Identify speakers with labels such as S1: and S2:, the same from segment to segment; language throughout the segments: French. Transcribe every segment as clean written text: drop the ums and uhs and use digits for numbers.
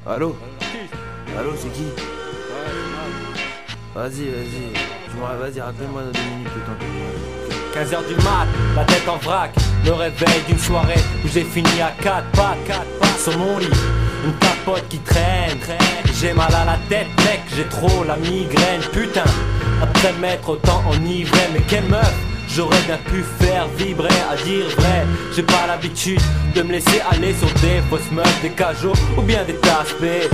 S1: Allô? Allô, c'est qui? Vas-y, rappelle-moi dans 2 minutes le temps.
S2: 15h du mat, la tête en vrac. Le réveil d'une soirée où j'ai fini à 4 pattes sur mon lit. Une capote qui traîne. J'ai mal à la tête, mec, j'ai trop la migraine. Putain, après m'être autant enivré, mais quelle meuf, j'aurais bien pu faire vibrer. À dire vrai, j'ai pas l'habitude de me laisser aller sur des fausses meufs, des cajots ou bien des taspés.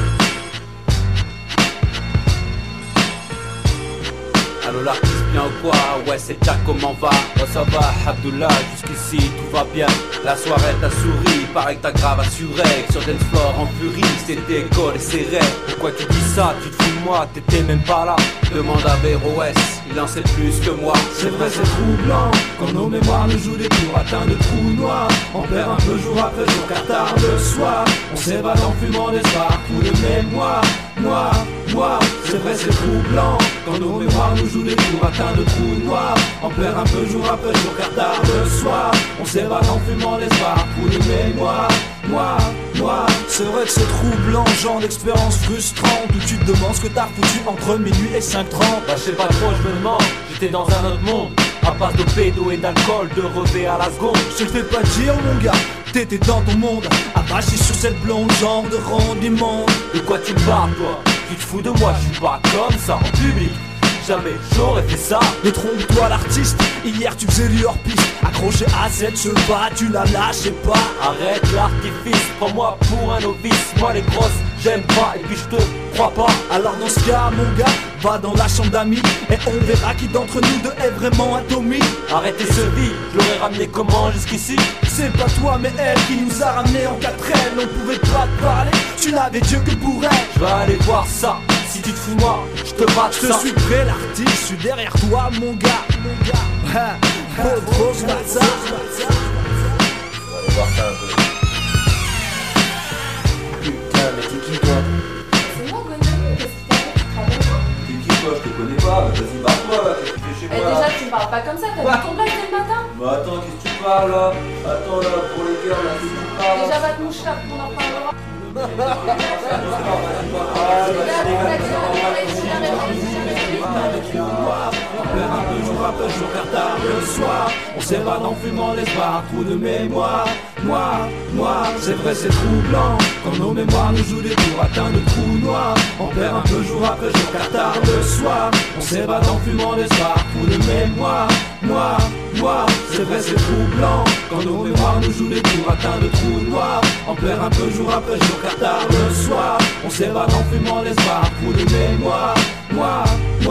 S3: Allô l'artiste, bien ou quoi? Ouais c'est Jack, comment va? Oh ça va Abdullah, jusqu'ici tout va bien. La soirée t'a souri, paraît que t'as grave assuré que sur Dance Floor en furie, c'était col et serré. Pourquoi tu dis ça? Tu te fous de moi, t'étais même pas là. Demande à VROS, il en sait plus que moi.
S4: C'est vrai c'est troublant, quand nos mémoires nous jouent des tours atteints de trous noirs. On perd un peu jour après jour car tard le soir on s'évade en fumant des parcours de mémoire. Moi, c'est vrai c'est troublant, quand nos mémoires nous jouent des tours atteints de trous noirs. On perd un peu jour après jour car tard le soir on s'évade en fumant des parcours de mémoire. Moi, c'est vrai que c'est troublant, genre d'expérience frustrante où tu te demandes ce que t'as foutu entre minuit et 5h30.
S2: Bah je sais pas trop, je me demande, j'étais dans un autre monde. À base de pédo et d'alcool, de revêt à la seconde.
S4: Je te fais pas dire mon gars, t'étais dans ton monde, abaché sur cette blonde, genre de rendement.
S2: De quoi tu parles toi? Tu te fous de moi, je suis pas comme ça en public. Jamais j'aurais fait ça.
S4: Ne trompe-toi l'artiste, hier tu faisais du hors-piste. Accroché à cette chevaux, tu la lâchais pas.
S2: Arrête l'artifice, prends-moi pour un novice. Moi les grosses, j'aime pas et puis je te crois pas.
S4: Alors dans ce cas mon gars, va dans la chambre d'amis et on verra qui d'entre nous deux est vraiment atomique.
S2: Arrêtez ce vie, je l'aurais ramené comment jusqu'ici?
S4: C'est pas toi mais elle qui nous a ramenés en 4L. On pouvait pas te parler, tu n'avais Dieu que pour elle.
S2: Je vais aller voir ça, si tu te fous de moi, je te bats
S4: Je suis prêt l'artiste, je suis derrière toi mon gars. Trop ça.
S1: On va aller voir ça un peu. Putain, mais t'es qui toi?
S5: C'est moi, Gwendoline, qu'est-ce qui t'arrive?
S1: T'es qui toi? Je te connais pas, vas-y barre-toi là, qu'est-ce que tu fais chez moi?
S5: Déjà, tu me parles pas comme ça, t'as vu ton blague dès le matin?
S1: Bah attends, qu'est-ce que tu parles là? Attends là, pour les gars là, qu'est-ce que tu parles?
S5: Déjà, va te moucher, on en parlera.
S4: On perd un peu jour après jour car tard le soir on s'évade en fumant les parcours de mémoire. Moi, c'est vrai c'est troublant, quand nos mémoires nous jouent des tours atteints de trous noirs. On perd un peu jour après jour car tard le soir on s'évade en fumant les parcours de mémoire. Moi, c'est vrai c'est troublant, quand nos mémoires nous jouent des tours atteints de trous noirs. On perd un peu jour après jour car tard le soir on s'évade en fumant les parcours de mémoire. Moi.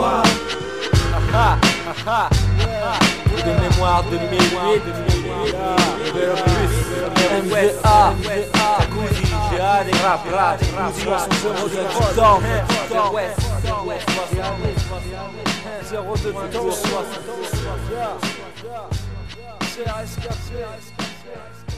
S2: De mémoire 2008, de plus, MVA, Jacuzzi, GA, des rap,
S4: CRS4